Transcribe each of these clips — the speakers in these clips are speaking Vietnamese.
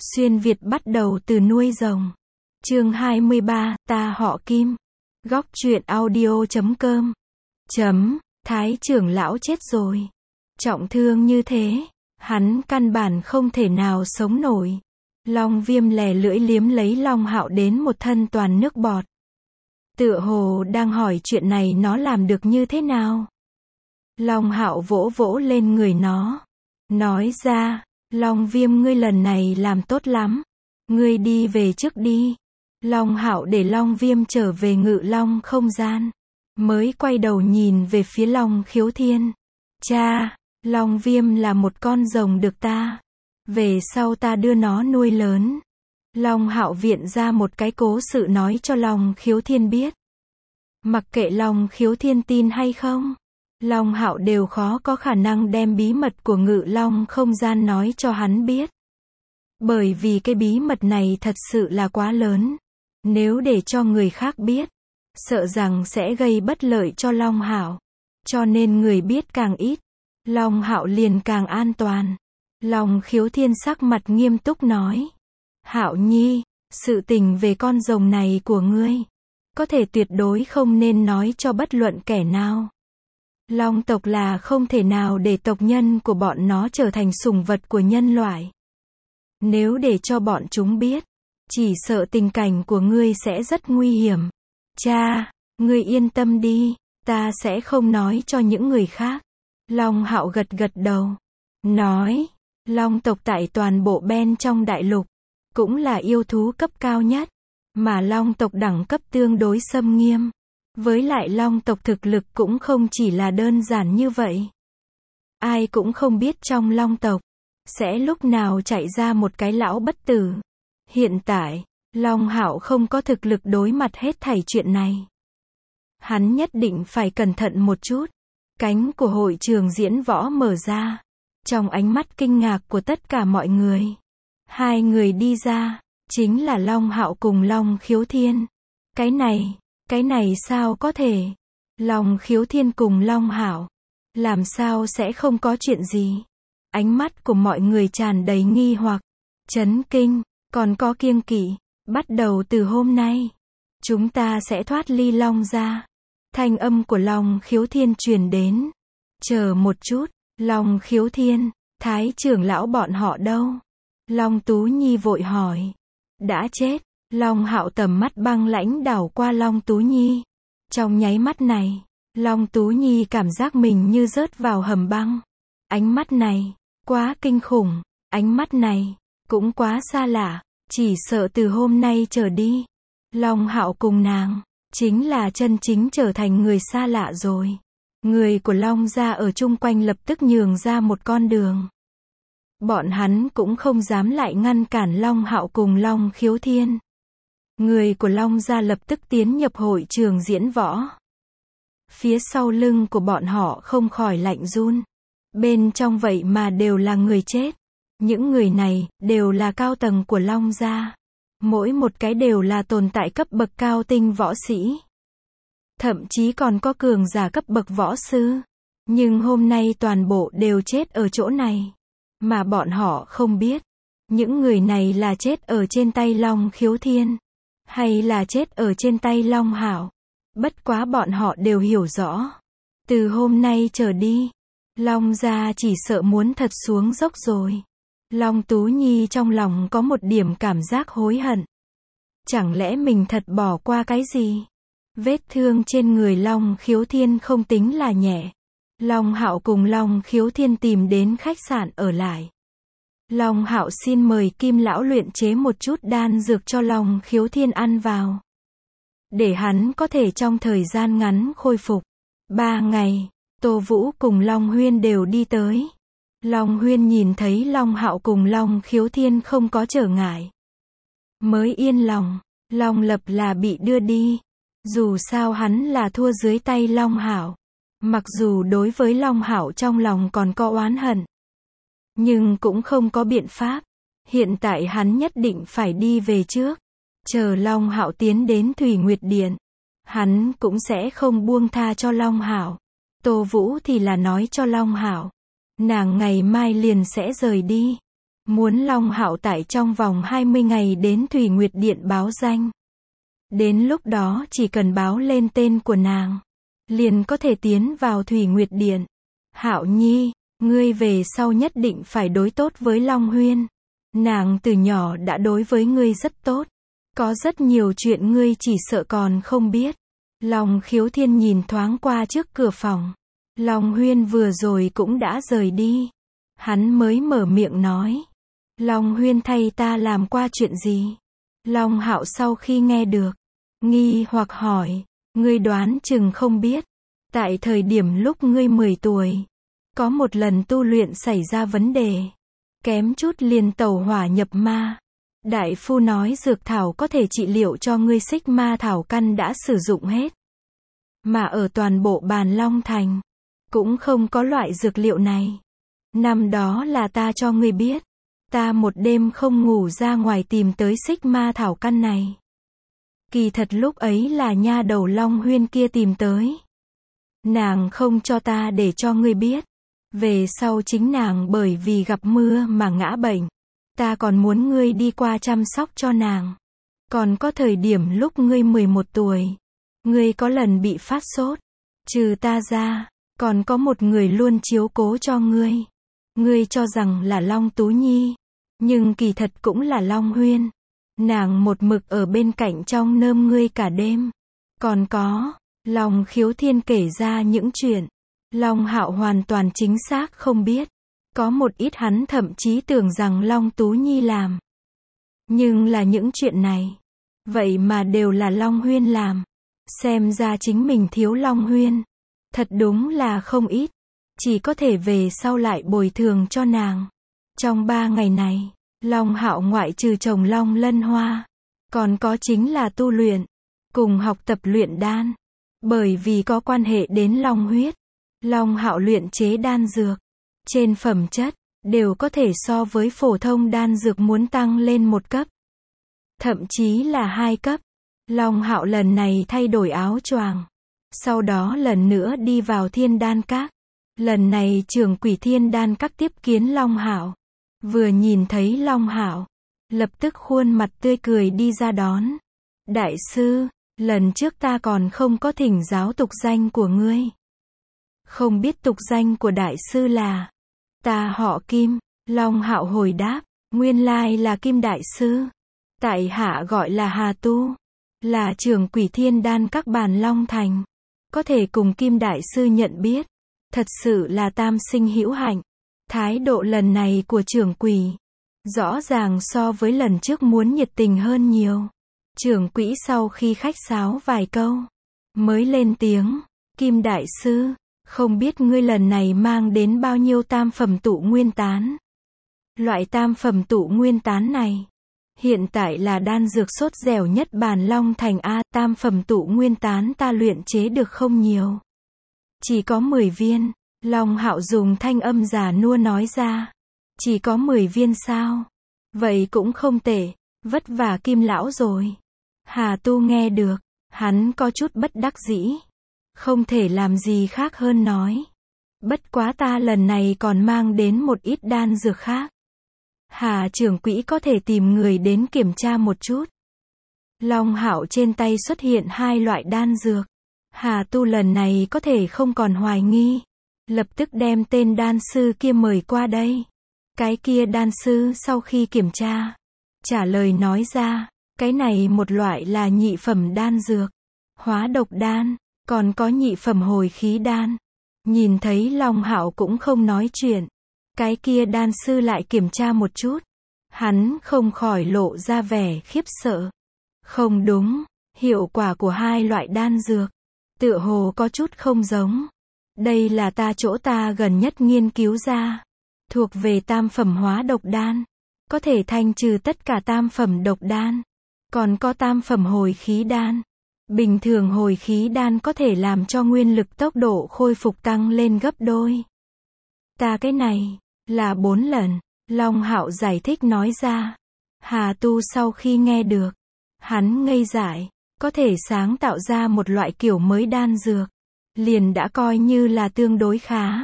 Xuyên Việt bắt đầu từ nuôi rồng. Chương 23, ta họ Kim. Góc truyện audio.com. Thái trưởng lão chết rồi. Trọng thương như thế, hắn căn bản không thể nào sống nổi. Long Viêm lè lưỡi liếm lấy Long Hạo đến một thân toàn nước bọt. Tựa hồ đang hỏi chuyện này nó làm được như thế nào. Long Hạo vỗ vỗ lên người nó. Nói ra, Long Viêm ngươi lần này làm tốt lắm. Ngươi đi về trước đi. Long Hạo để Long Viêm trở về Ngự Long không gian. Mới quay đầu nhìn về phía Long Khiếu Thiên. Cha, Long Viêm là một con rồng được ta. Về sau ta đưa nó nuôi lớn. Long Hạo viện ra một cái cố sự nói cho Long Khiếu Thiên biết. Mặc kệ Long Khiếu Thiên tin hay không, Long Hạo đều khó có khả năng đem bí mật của Ngự Long không gian nói cho hắn biết. Bởi vì cái bí mật này thật sự là quá lớn. Nếu để cho người khác biết, sợ rằng sẽ gây bất lợi cho Long Hạo. Cho nên người biết càng ít, Long Hạo liền càng an toàn. Long Khiếu Thiên sắc mặt nghiêm túc nói. Hạo Nhi, sự tình về con rồng này của ngươi, có thể tuyệt đối không nên nói cho bất luận kẻ nào. Long tộc là không thể nào để tộc nhân của bọn nó trở thành sủng vật của nhân loại. Nếu để cho bọn chúng biết, chỉ sợ tình cảnh của ngươi sẽ rất nguy hiểm. Cha, ngươi yên tâm đi, ta sẽ không nói cho những người khác. Long Hạo gật gật đầu. Nói, Long tộc tại toàn bộ bên trong đại lục, cũng là yêu thú cấp cao nhất. Mà Long tộc đẳng cấp tương đối xâm nghiêm. Với lại Long tộc thực lực cũng không chỉ là đơn giản như vậy. Ai cũng không biết trong Long tộc, sẽ lúc nào chạy ra một cái lão bất tử. Hiện tại, Long Hạo không có thực lực đối mặt hết thảy chuyện này. Hắn nhất định phải cẩn thận một chút. Cánh của hội trường diễn võ mở ra. Trong ánh mắt kinh ngạc của tất cả mọi người, hai người đi ra, chính là Long Hạo cùng Long Khiếu Thiên. Cái này sao có thể? Long Khiếu Thiên cùng Long Hạo, làm sao sẽ không có chuyện gì? Ánh mắt của mọi người tràn đầy nghi hoặc, chấn kinh, còn có kiêng kỵ. Bắt đầu từ hôm nay, chúng ta sẽ thoát ly Long gia. Thanh âm của Long Khiếu Thiên truyền đến. Chờ một chút, Long Khiếu Thiên, Thái trưởng lão bọn họ đâu? Long Tú Nhi vội hỏi. Đã chết. Long Hạo tầm mắt băng lãnh đảo qua Long Tú Nhi. Trong nháy mắt này, Long Tú Nhi cảm giác mình như rớt vào hầm băng. Ánh mắt này, quá kinh khủng. Ánh mắt này, cũng quá xa lạ. Chỉ sợ từ hôm nay trở đi, Long Hạo cùng nàng, chính là chân chính trở thành người xa lạ rồi. Người của Long gia ở chung quanh lập tức nhường ra một con đường. Bọn hắn cũng không dám lại ngăn cản Long Hạo cùng Long Khiếu Thiên. Người của Long gia lập tức tiến nhập hội trường diễn võ. Phía sau lưng của bọn họ không khỏi lạnh run. Bên trong vậy mà đều là người chết. Những người này, đều là cao tầng của Long gia. Mỗi một cái đều là tồn tại cấp bậc cao tinh võ sĩ. Thậm chí còn có cường giả cấp bậc võ sư. Nhưng hôm nay toàn bộ đều chết ở chỗ này. Mà bọn họ không biết. Những người này là chết ở trên tay Long Khiếu Thiên. Hay là chết ở trên tay Long Hạo. Bất quá bọn họ đều hiểu rõ. Từ hôm nay trở đi, Long gia chỉ sợ muốn thật xuống dốc rồi. Long Tú Nhi trong lòng có một điểm cảm giác hối hận. Chẳng lẽ mình thật bỏ qua cái gì? Vết thương trên người Long Khiếu Thiên không tính là nhẹ. Long Hạo cùng Long Khiếu Thiên tìm đến khách sạn ở lại. Long Hạo xin mời Kim lão luyện chế một chút đan dược cho Long Khiếu Thiên ăn vào. Để hắn có thể trong thời gian ngắn khôi phục. 3 ngày, Tô Vũ cùng Long Huyên đều đi tới. Long Huyên nhìn thấy Long Hạo cùng Long Khiếu Thiên không có trở ngại. Mới yên lòng, Long Lập là bị đưa đi. Dù sao hắn là thua dưới tay Long Hạo. Mặc dù đối với Long Hạo trong lòng còn có oán hận, nhưng cũng không có biện pháp. Hiện tại hắn nhất định phải đi về trước. Chờ Long Hạo tiến đến Thủy Nguyệt Điện, hắn cũng sẽ không buông tha cho Long Hạo. Tô Vũ thì là nói cho Long Hạo, nàng ngày mai liền sẽ rời đi. muốn Long Hạo tại trong vòng 20 ngày đến Thủy Nguyệt Điện báo danh. Đến lúc đó chỉ cần báo lên tên của nàng, liền có thể tiến vào Thủy Nguyệt Điện. Hạo Nhi, ngươi về sau nhất định phải đối tốt với Long Huyên. Nàng từ nhỏ đã đối với ngươi rất tốt. Có rất nhiều chuyện ngươi chỉ sợ còn không biết. Long Khiếu Thiên nhìn thoáng qua trước cửa phòng. Long Huyên vừa rồi cũng đã rời đi. Hắn mới mở miệng nói. Long Huyên thay ta làm qua chuyện gì? Long Hạo sau khi nghe được, nghi hoặc hỏi, ngươi đoán chừng không biết. Tại thời điểm lúc ngươi 10 tuổi, có một lần tu luyện xảy ra vấn đề. Kém chút liền tẩu hỏa nhập ma. Đại phu nói dược thảo có thể trị liệu cho ngươi xích ma thảo căn đã sử dụng hết. Mà ở toàn bộ Bàn Long Thành, cũng không có loại dược liệu này. Năm đó là ta cho ngươi biết. Ta một đêm không ngủ ra ngoài tìm tới xích ma thảo căn này. Kỳ thật lúc ấy là nha đầu Long Huyên kia tìm tới. Nàng không cho ta để cho ngươi biết. Về sau chính nàng bởi vì gặp mưa mà ngã bệnh. Ta còn muốn ngươi đi qua chăm sóc cho nàng. Còn có thời điểm lúc ngươi 11 tuổi. Ngươi có lần bị phát sốt. Trừ ta ra, còn có một người luôn chiếu cố cho ngươi. Ngươi cho rằng là Long Tú Nhi. Nhưng kỳ thật cũng là Long Huyên. Nàng một mực ở bên cạnh trong nơm ngươi cả đêm. Còn có, Long Khiếu Thiên kể ra những chuyện Long Hạo hoàn toàn chính xác không biết. Có một ít hắn thậm chí tưởng rằng Long Tú Nhi làm. Nhưng là những chuyện này, vậy mà đều là Long Huyên làm. Xem ra chính mình thiếu Long Huyên. Thật đúng là không ít. Chỉ có thể về sau lại bồi thường cho nàng. Trong 3 ngày này, Long Hạo ngoại trừ trồng Long Lân Hoa, còn có chính là tu luyện, cùng học tập luyện đan. Bởi vì có quan hệ đến Long huyết, Long Hạo luyện chế đan dược, trên phẩm chất, đều có thể so với phổ thông đan dược muốn tăng lên 1 cấp. Thậm chí là 2 cấp. Long Hạo lần này thay đổi áo choàng. Sau đó lần nữa đi vào Thiên Đan Các. Lần này trưởng quỷ Thiên Đan Các tiếp kiến Long Hạo. Vừa nhìn thấy Long Hạo, lập tức khuôn mặt tươi cười đi ra đón. Đại sư, lần trước ta còn không có thỉnh giáo tục danh của ngươi. Không biết tục danh của đại sư là? Ta họ Kim. Long Hạo hồi đáp, nguyên lai là Kim đại sư. Tại hạ gọi là Hà Tu, là trưởng quỷ Thiên Đan Các Bàn Long Thành. Có thể cùng Kim đại sư nhận biết, thật sự là tam sinh hữu hạnh. Thái độ lần này của trưởng quỷ, rõ ràng so với lần trước muốn nhiệt tình hơn nhiều. Trưởng quỹ sau khi khách sáo vài câu, mới lên tiếng, Kim đại sư, không biết ngươi lần này mang đến bao nhiêu tam phẩm tụ nguyên tán. Loại tam phẩm tụ nguyên tán này, hiện tại là đan dược sốt dẻo nhất Bàn Long Thành A. Tam phẩm tụ nguyên tán ta luyện chế được không nhiều. Chỉ có 10 viên. Long Hạo dùng thanh âm già nua nói ra. Chỉ có 10 viên sao? Vậy cũng không tệ, vất vả Kim lão rồi. Hà Tu nghe được, hắn có chút bất đắc dĩ. Không thể làm gì khác hơn nói. Bất quá ta lần này còn mang đến một ít đan dược khác. Hà trưởng quỹ có thể tìm người đến kiểm tra một chút. Long Hạo trên tay xuất hiện 2 loại đan dược. Hà Tu lần này có thể không còn hoài nghi. Lập tức đem tên đan sư kia mời qua đây. Cái kia đan sư sau khi kiểm tra, trả lời nói ra, cái này một loại là nhị phẩm đan dược, hóa độc đan, còn có nhị phẩm hồi khí đan. Nhìn thấy Long Hạo cũng không nói chuyện. Cái kia đan sư lại kiểm tra một chút. Hắn không khỏi lộ ra vẻ khiếp sợ. Không đúng, hiệu quả của 2 loại đan dược, tựa hồ có chút không giống. Đây là chỗ ta gần nhất nghiên cứu ra. Thuộc về tam phẩm hóa độc đan. Có thể thanh trừ tất cả tam phẩm độc đan. Còn có tam phẩm hồi khí đan. Bình thường hồi khí đan có thể làm cho nguyên lực tốc độ khôi phục tăng lên gấp đôi. Ta cái này, là 4 lần. Long Hạo giải thích nói ra. Hà Tu sau khi nghe được, hắn ngây dại. Có thể sáng tạo ra một loại kiểu mới đan dược, liền đã coi như là tương đối khá.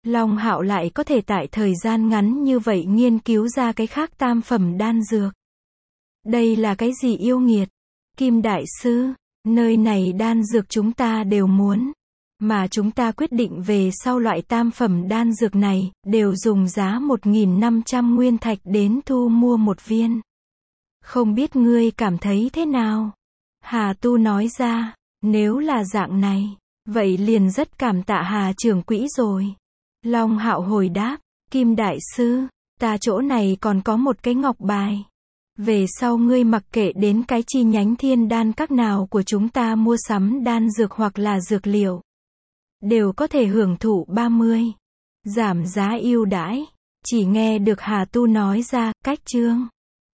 Long Hạo lại có thể tại thời gian ngắn như vậy nghiên cứu ra cái khác tam phẩm đan dược. Đây là cái gì yêu nghiệt? Kim Đại Sư, nơi này đan dược chúng ta đều muốn. Mà chúng ta quyết định về sau loại tam phẩm đan dược này, đều dùng giá 1.500 nguyên thạch đến thu mua một viên. Không biết ngươi cảm thấy thế nào? Hà Tu nói ra, nếu là dạng này, vậy liền rất cảm tạ Hà trưởng quỹ rồi. Long Hạo hồi đáp, Kim Đại Sư, ta chỗ này còn có một cái ngọc bài. Về sau ngươi mặc kệ đến cái chi nhánh Thiên Đan các nào của chúng ta mua sắm đan dược hoặc là dược liệu, đều có thể hưởng thụ 30 giảm giá ưu đãi. Chỉ nghe được Hà Tu nói ra, cách chương